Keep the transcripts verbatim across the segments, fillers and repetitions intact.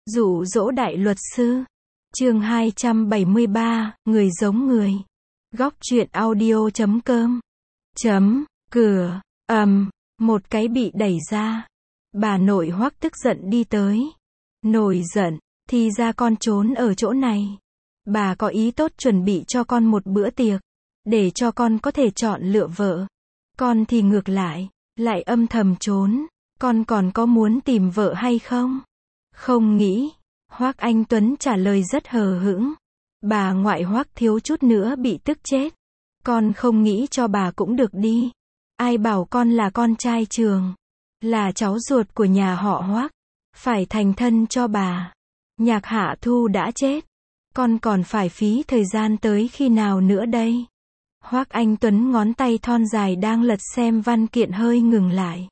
Dụ dỗ đại luật sư. Chương hai trăm bảy mươi ba, người giống người. Góc truyện audio chấm com. Chấm, cửa, ầm, một cái bị đẩy ra. Bà nội Hoắc tức giận đi tới. Nổi giận, thì ra con trốn ở chỗ này. Bà có ý tốt chuẩn bị cho con một bữa tiệc, để cho con có thể chọn lựa vợ. Con thì ngược lại, lại âm thầm trốn. Con còn có muốn tìm vợ hay không? Không nghĩ. Hoắc Anh Tuấn trả lời rất hờ hững. Bà ngoại Hoắc thiếu chút nữa bị tức chết. Con không nghĩ cho bà cũng được đi. Ai bảo con là con trai trường, là cháu ruột của nhà họ Hoắc, phải thành thân cho bà. Nhạc Hạ Thu đã chết, con còn phải phí thời gian tới khi nào nữa đây? Hoắc Anh Tuấn ngón tay thon dài đang lật xem văn kiện hơi ngừng lại.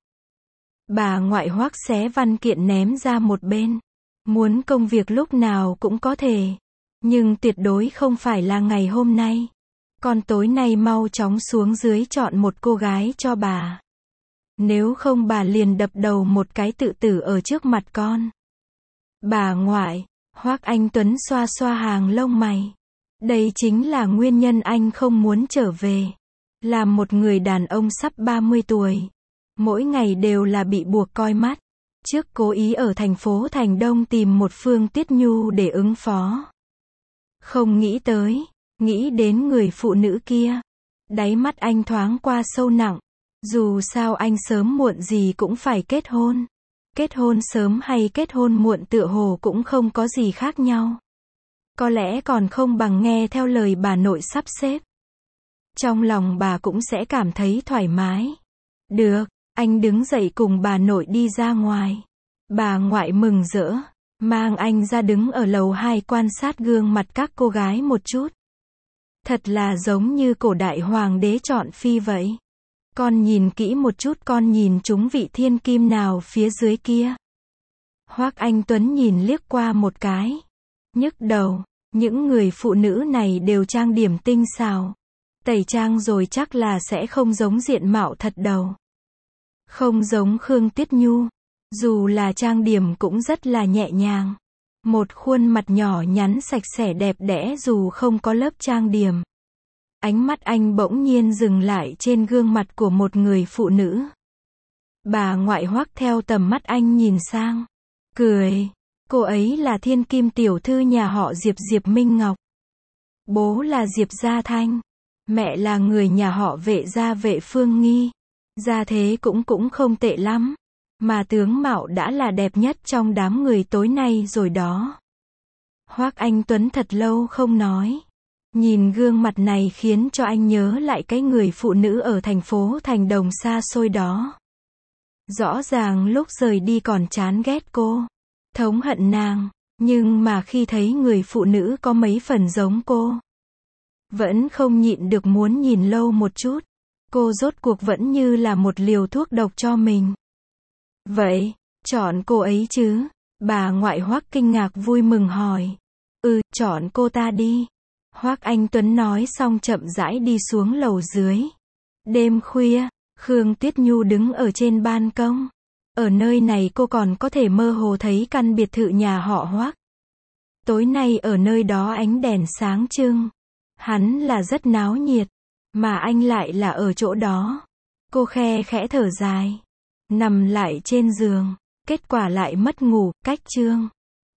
Bà ngoại Hoắc xé văn kiện ném ra một bên. Muốn công việc lúc nào cũng có thể, nhưng tuyệt đối không phải là ngày hôm nay. Con tối nay mau chóng xuống dưới chọn một cô gái cho bà. Nếu không bà liền đập đầu một cái tự tử ở trước mặt con. Bà ngoại, Hoắc Anh Tuấn xoa xoa hàng lông mày. Đây chính là nguyên nhân anh không muốn trở về. Là một người đàn ông sắp ba mươi tuổi. Mỗi ngày đều là bị buộc coi mắt. Trước cố ý ở thành phố Thành Đông tìm một Phương Tiết Nhu để ứng phó. Không nghĩ tới, nghĩ đến người phụ nữ kia. Đáy mắt anh thoáng qua sâu nặng. Dù sao anh sớm muộn gì cũng phải kết hôn. Kết hôn sớm hay kết hôn muộn tựa hồ cũng không có gì khác nhau. Có lẽ còn không bằng nghe theo lời bà nội sắp xếp. Trong lòng bà cũng sẽ cảm thấy thoải mái. Được. Anh đứng dậy cùng bà nội đi ra ngoài. Bà ngoại mừng rỡ, mang anh ra đứng ở lầu hai quan sát gương mặt các cô gái một chút. Thật là giống như cổ đại hoàng đế chọn phi vậy. Con nhìn kỹ một chút, con nhìn chúng vị thiên kim nào phía dưới kia. Hoắc Anh Tuấn nhìn liếc qua một cái. Nhức đầu, những người phụ nữ này đều trang điểm tinh xảo. Tẩy trang rồi chắc là sẽ không giống diện mạo thật đâu. Không giống Khương Tiết Nhu, dù là trang điểm cũng rất là nhẹ nhàng. Một khuôn mặt nhỏ nhắn sạch sẽ đẹp đẽ dù không có lớp trang điểm. Ánh mắt anh bỗng nhiên dừng lại trên gương mặt của một người phụ nữ. Bà ngoại Hoắc theo tầm mắt anh nhìn sang, cười. Cô ấy là thiên kim tiểu thư nhà họ Diệp, Diệp Minh Ngọc. Bố là Diệp Gia Thanh, mẹ là người nhà họ Vệ gia Vệ Phương Nghi. Gia thế cũng cũng không tệ lắm, mà tướng mạo đã là đẹp nhất trong đám người tối nay rồi đó. Hoắc Anh Tuấn thật lâu không nói. Nhìn gương mặt này khiến cho anh nhớ lại cái người phụ nữ ở thành phố Thành Đồng xa xôi đó. Rõ ràng lúc rời đi còn chán ghét cô, thống hận nàng, nhưng mà khi thấy người phụ nữ có mấy phần giống cô, vẫn không nhịn được muốn nhìn lâu một chút. Cô rốt cuộc vẫn như là một liều thuốc độc cho mình. Vậy, chọn cô ấy chứ? Bà ngoại Hoắc kinh ngạc vui mừng hỏi. Ừ, chọn cô ta đi. Hoắc Anh Tuấn nói xong chậm rãi đi xuống lầu dưới. Đêm khuya, Khương Tiết Nhu đứng ở trên ban công. Ở nơi này cô còn có thể mơ hồ thấy căn biệt thự nhà họ Hoắc. Tối nay ở nơi đó ánh đèn sáng trưng. Hắn là rất náo nhiệt. Mà anh lại là ở chỗ đó. Cô khe khẽ thở dài. Nằm lại trên giường. Kết quả lại mất ngủ, cách chương.